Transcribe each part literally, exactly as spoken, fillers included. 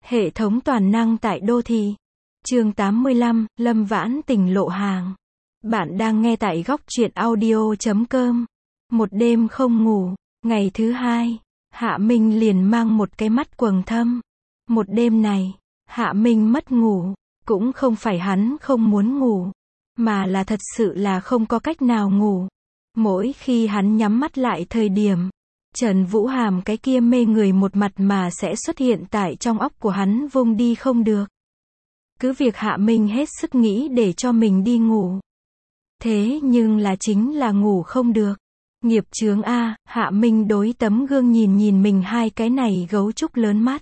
Hệ thống toàn năng tại đô thị. Chương tám mươi lăm, Lâm Vãn Tình lộ hàng. Bạn đang nghe tại góc truyện audio chấm com. Một đêm không ngủ, ngày thứ hai, Hạ Minh liền mang một cái mắt quầng thâm. Một đêm này, Hạ Minh mất ngủ, cũng không phải hắn không muốn ngủ, mà là thật sự là không có cách nào ngủ. Mỗi khi hắn nhắm mắt lại thời điểm, Trần Vũ Hàm cái kia mê người một mặt mà sẽ xuất hiện tại trong óc của hắn vung đi không được. Cứ việc Hạ Minh hết sức nghĩ để cho mình đi ngủ. Thế nhưng là chính là ngủ không được. Nghiệp chướng a, Hạ Minh đối tấm gương nhìn nhìn mình hai cái này gấu trúc lớn mắt.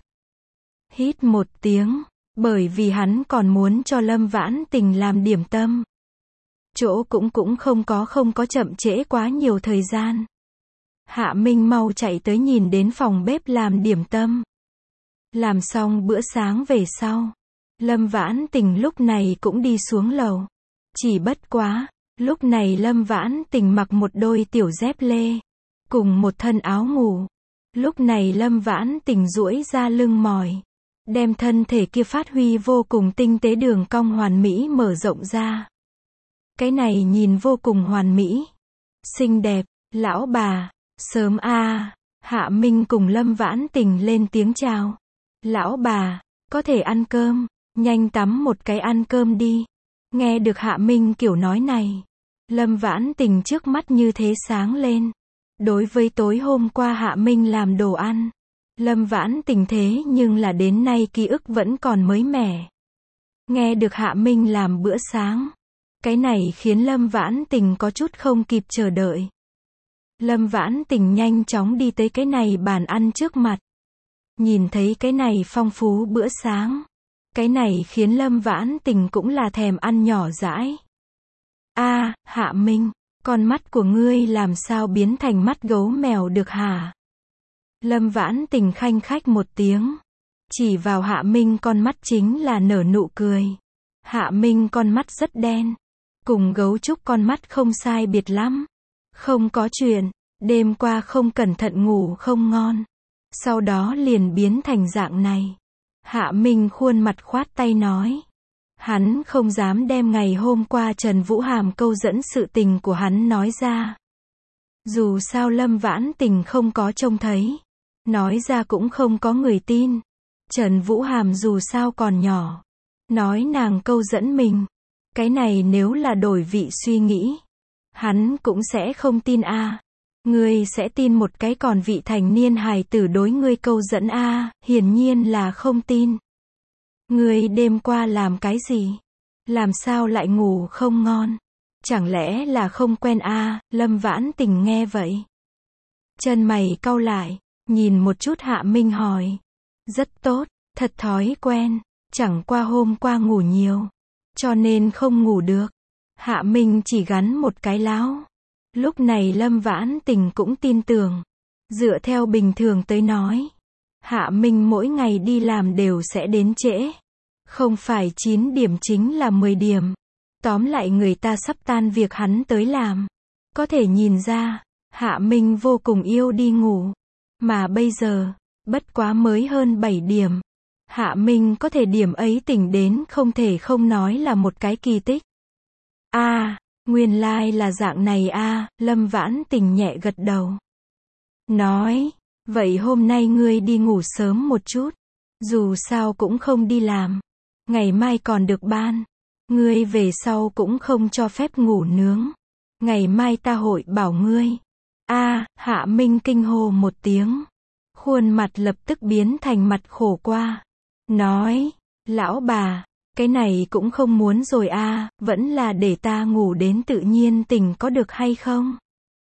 Hít một tiếng, bởi vì hắn còn muốn cho Lâm Vãn Tình làm điểm tâm. Chỗ cũng cũng không có không có chậm trễ quá nhiều thời gian. Hạ Minh mau chạy tới nhìn đến phòng bếp làm điểm tâm. Làm xong bữa sáng về sau, Lâm Vãn Tình lúc này cũng đi xuống lầu. Chỉ bất quá, lúc này Lâm Vãn Tình mặc một đôi tiểu dép lê, cùng một thân áo ngủ. Lúc này Lâm Vãn Tình duỗi ra lưng mỏi, đem thân thể kia phát huy vô cùng tinh tế đường cong hoàn mỹ mở rộng ra. Cái này nhìn vô cùng hoàn mỹ, xinh đẹp. Lão bà, sớm a à. Hạ Minh cùng Lâm Vãn Tình lên tiếng chào. Lão bà, có thể ăn cơm, nhanh tắm một cái ăn cơm đi. Nghe được Hạ Minh kiểu nói này, Lâm Vãn Tình trước mắt như thế sáng lên. Đối với tối hôm qua Hạ Minh làm đồ ăn, Lâm Vãn Tình thế nhưng là đến nay ký ức vẫn còn mới mẻ. Nghe được Hạ Minh làm bữa sáng, cái này khiến Lâm Vãn Tình có chút không kịp chờ đợi. Lâm Vãn Tình nhanh chóng đi tới cái này bàn ăn trước mặt. Nhìn thấy cái này phong phú bữa sáng, cái này khiến Lâm Vãn Tình cũng là thèm ăn nhỏ dãi. A, Hạ Minh, con mắt của ngươi làm sao biến thành mắt gấu mèo được hả? Lâm Vãn Tình khanh khách một tiếng, chỉ vào Hạ Minh con mắt chính là nở nụ cười. Hạ Minh con mắt rất đen, cùng gấu trúc con mắt không sai biệt lắm. Không có chuyện, đêm qua không cẩn thận ngủ không ngon, sau đó liền biến thành dạng này. Hạ Minh khuôn mặt khoát tay nói. Hắn không dám đem ngày hôm qua Trần Vũ Hàm câu dẫn sự tình của hắn nói ra. Dù sao Lâm Vãn Tình không có trông thấy, nói ra cũng không có người tin. Trần Vũ Hàm dù sao còn nhỏ, nói nàng câu dẫn mình, cái này nếu là đổi vị suy nghĩ, hắn cũng sẽ không tin a. À. Ngươi sẽ tin một cái còn vị thành niên hài tử đối ngươi câu dẫn a, à, hiển nhiên là không tin. Ngươi đêm qua làm cái gì? Làm sao lại ngủ không ngon? Chẳng lẽ là không quen a? À? Lâm Vãn Tình nghe vậy, chân mày cau lại, nhìn một chút Hạ Minh hỏi. Rất tốt, thật thói quen, chẳng qua hôm qua ngủ nhiều, cho nên không ngủ được. Hạ Minh chỉ gắn một cái láo. Lúc này Lâm Vãn Tình cũng tin tưởng. Dựa theo bình thường tới nói, Hạ Minh mỗi ngày đi làm đều sẽ đến trễ. Không phải chín điểm chính là mười điểm. Tóm lại người ta sắp tan việc hắn tới làm. Có thể nhìn ra, Hạ Minh vô cùng yêu đi ngủ. Mà bây giờ, bất quá mới hơn bảy điểm. Hạ Minh có thể điểm ấy tỉnh đến không thể không nói là một cái kỳ tích. A, à, nguyên lai là dạng này a, à, Lâm Vãn Tình nhẹ gật đầu. Nói, vậy hôm nay ngươi đi ngủ sớm một chút, dù sao cũng không đi làm, ngày mai còn được ban, ngươi về sau cũng không cho phép ngủ nướng, ngày mai ta hội bảo ngươi. A, à, Hạ Minh kinh hô một tiếng, khuôn mặt lập tức biến thành mặt khổ qua. Nói, lão bà, cái này cũng không muốn rồi a, à, vẫn là để ta ngủ đến tự nhiên tình có được hay không?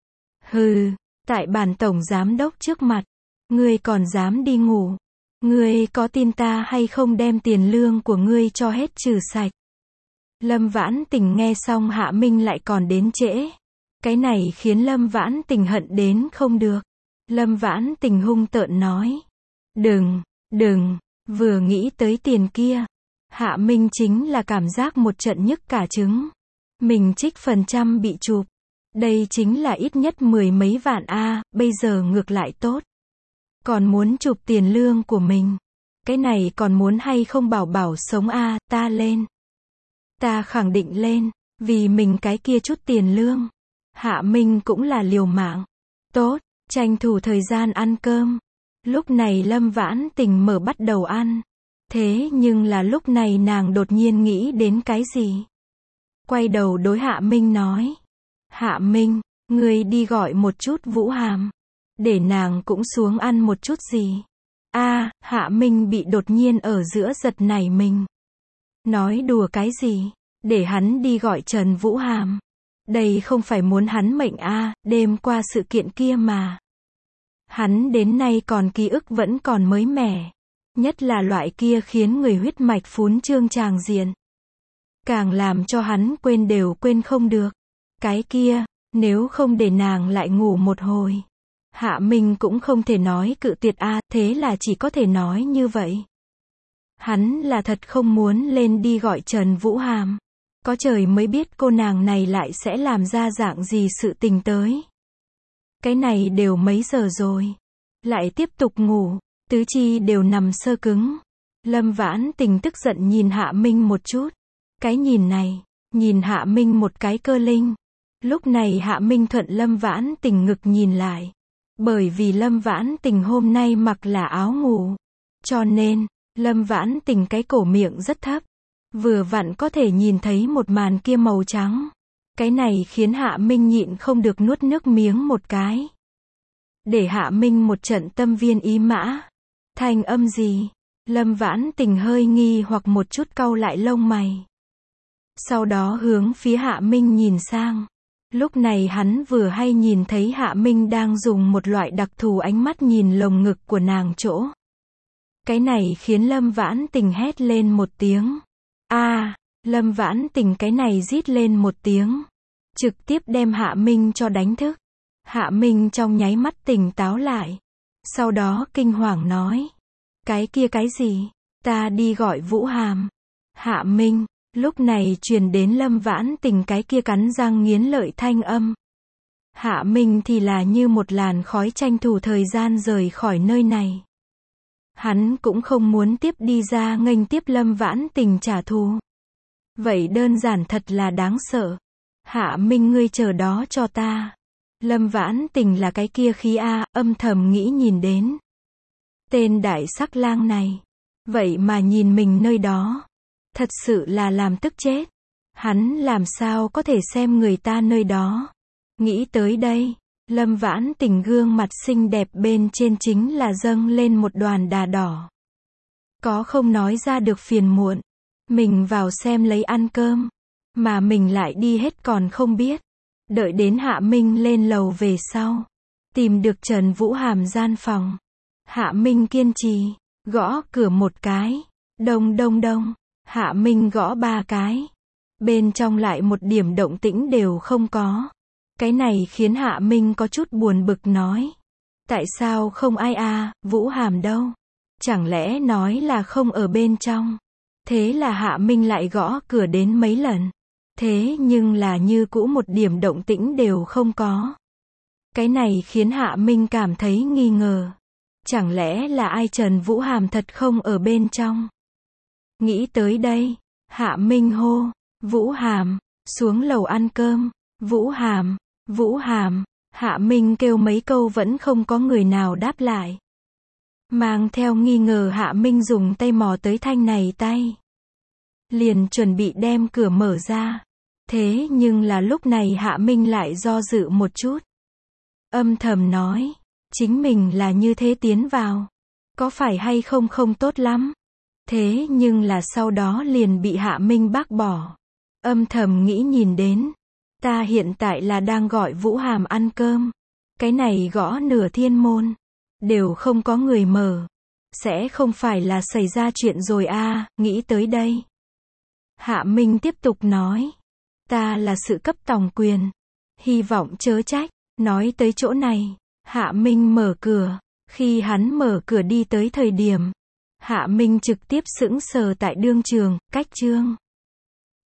Hừ, tại bản tổng giám đốc trước mặt, ngươi còn dám đi ngủ? Ngươi có tin ta hay không đem tiền lương của ngươi cho hết trừ sạch? Lâm Vãn Tình nghe xong Hạ Minh lại còn đến trễ. Cái này khiến Lâm Vãn Tình hận đến không được. Lâm Vãn Tình hung tợn nói. Đừng, đừng, vừa nghĩ tới tiền kia, Hạ Minh chính là cảm giác một trận nhức cả trứng. Mình trích phần trăm bị chụp. Đây chính là ít nhất mười mấy vạn a, à, bây giờ ngược lại tốt. Còn muốn chụp tiền lương của mình. Cái này còn muốn hay không bảo bảo sống a, ta lên. Ta khẳng định lên, vì mình cái kia chút tiền lương. Hạ Minh cũng là liều mạng. Tốt, tranh thủ thời gian ăn cơm. Lúc này Lâm Vãn Tình mở bắt đầu ăn. Thế nhưng là lúc này nàng đột nhiên nghĩ đến cái gì? Quay đầu đối Hạ Minh nói. Hạ Minh, ngươi đi gọi một chút Vũ Hàm. Để nàng cũng xuống ăn một chút gì. A, Hạ Minh bị đột nhiên ở giữa giật nảy mình. Nói đùa cái gì? Để hắn đi gọi Trần Vũ Hàm. Đây không phải muốn hắn mệnh a, đêm qua sự kiện kia mà. Hắn đến nay còn ký ức vẫn còn mới mẻ. Nhất là loại kia khiến người huyết mạch phún trương tràng diện. Càng làm cho hắn quên đều quên không được. Cái kia, nếu không để nàng lại ngủ một hồi. Hạ Minh cũng không thể nói cự tuyệt a, thế là chỉ có thể nói như vậy. Hắn là thật không muốn lên đi gọi Trần Vũ Hàm. Có trời mới biết cô nàng này lại sẽ làm ra dạng gì sự tình tới. Cái này đều mấy giờ rồi. Lại tiếp tục ngủ, tứ chi đều nằm sơ cứng. Lâm Vãn Tình tức giận nhìn Hạ Minh một chút. Cái nhìn này, nhìn Hạ Minh một cái cơ linh. Lúc này Hạ Minh thuận Lâm Vãn Tình ngực nhìn lại. Bởi vì Lâm Vãn Tình hôm nay mặc là áo ngủ. Cho nên, Lâm Vãn Tình cái cổ miệng rất thấp. Vừa vặn có thể nhìn thấy một màn kia màu trắng. Cái này khiến Hạ Minh nhịn không được nuốt nước miếng một cái. Để Hạ Minh một trận tâm viên ý mã. Thanh âm gì? Lâm Vãn Tình hơi nghi hoặc một chút cau lại lông mày. Sau đó hướng phía Hạ Minh nhìn sang. Lúc này hắn vừa hay nhìn thấy Hạ Minh đang dùng một loại đặc thù ánh mắt nhìn lồng ngực của nàng chỗ. Cái này khiến Lâm Vãn Tình hét lên một tiếng. A, Lâm Vãn Tình cái này rít lên một tiếng. Trực tiếp đem Hạ Minh cho đánh thức. Hạ Minh trong nháy mắt tỉnh táo lại. Sau đó kinh hoàng nói. Cái kia cái gì? Ta đi gọi Vũ Hàm. Hạ Minh, lúc này truyền đến Lâm Vãn Tình cái kia cắn răng nghiến lợi thanh âm. Hạ Minh thì là như một làn khói tranh thủ thời gian rời khỏi nơi này. Hắn cũng không muốn tiếp đi ra nghênh tiếp Lâm Vãn Tình trả thù. Vậy đơn giản thật là đáng sợ. Hạ Minh ngươi chờ đó cho ta. Lâm Vãn Tình là cái kia khí a, âm thầm nghĩ nhìn đến. Tên đại sắc lang này. Vậy mà nhìn mình nơi đó. Thật sự là làm tức chết. Hắn làm sao có thể xem người ta nơi đó. Nghĩ tới đây. Lâm Vãn Tình gương mặt xinh đẹp bên trên chính là dâng lên một đoàn đà đỏ. Có không nói ra được phiền muộn. Mình vào xem lấy ăn cơm. Mà mình lại đi hết còn không biết. Đợi đến Hạ Minh lên lầu về sau. Tìm được Trần Vũ Hàm gian phòng. Hạ Minh kiên trì. Gõ cửa một cái. Đông đông đông. Hạ Minh gõ ba cái. Bên trong lại một điểm động tĩnh đều không có. Cái này khiến Hạ Minh có chút buồn bực nói. Tại sao không ai à, Vũ Hàm đâu? Chẳng lẽ nói là không ở bên trong? Thế là Hạ Minh lại gõ cửa đến mấy lần. Thế nhưng là như cũ một điểm động tĩnh đều không có. Cái này khiến Hạ Minh cảm thấy nghi ngờ. Chẳng lẽ là ai Trần Vũ Hàm thật không ở bên trong? Nghĩ tới đây, Hạ Minh hô, Vũ Hàm, xuống lầu ăn cơm. Vũ Hàm, Vũ Hàm, Hạ Minh kêu mấy câu vẫn không có người nào đáp lại. Mang theo nghi ngờ Hạ Minh dùng tay mò tới thanh này tay. Liền chuẩn bị đem cửa mở ra. Thế nhưng là lúc này Hạ Minh lại do dự một chút. Âm thầm nói, chính mình là như thế tiến vào. Có phải hay không không tốt lắm. Thế nhưng là sau đó liền bị Hạ Minh bác bỏ. Âm thầm nghĩ nhìn đến. Ta hiện tại là đang gọi Vũ Hàm ăn cơm. Cái này gõ nửa thiên môn. Đều không có người mở. Sẽ không phải là xảy ra chuyện rồi à, nghĩ tới đây. Hạ Minh tiếp tục nói. Ta là sự cấp tòng quyền. Hy vọng chớ trách. Nói tới chỗ này. Hạ Minh mở cửa. Khi hắn mở cửa đi tới thời điểm. Hạ Minh trực tiếp sững sờ tại đương trường, cách chương.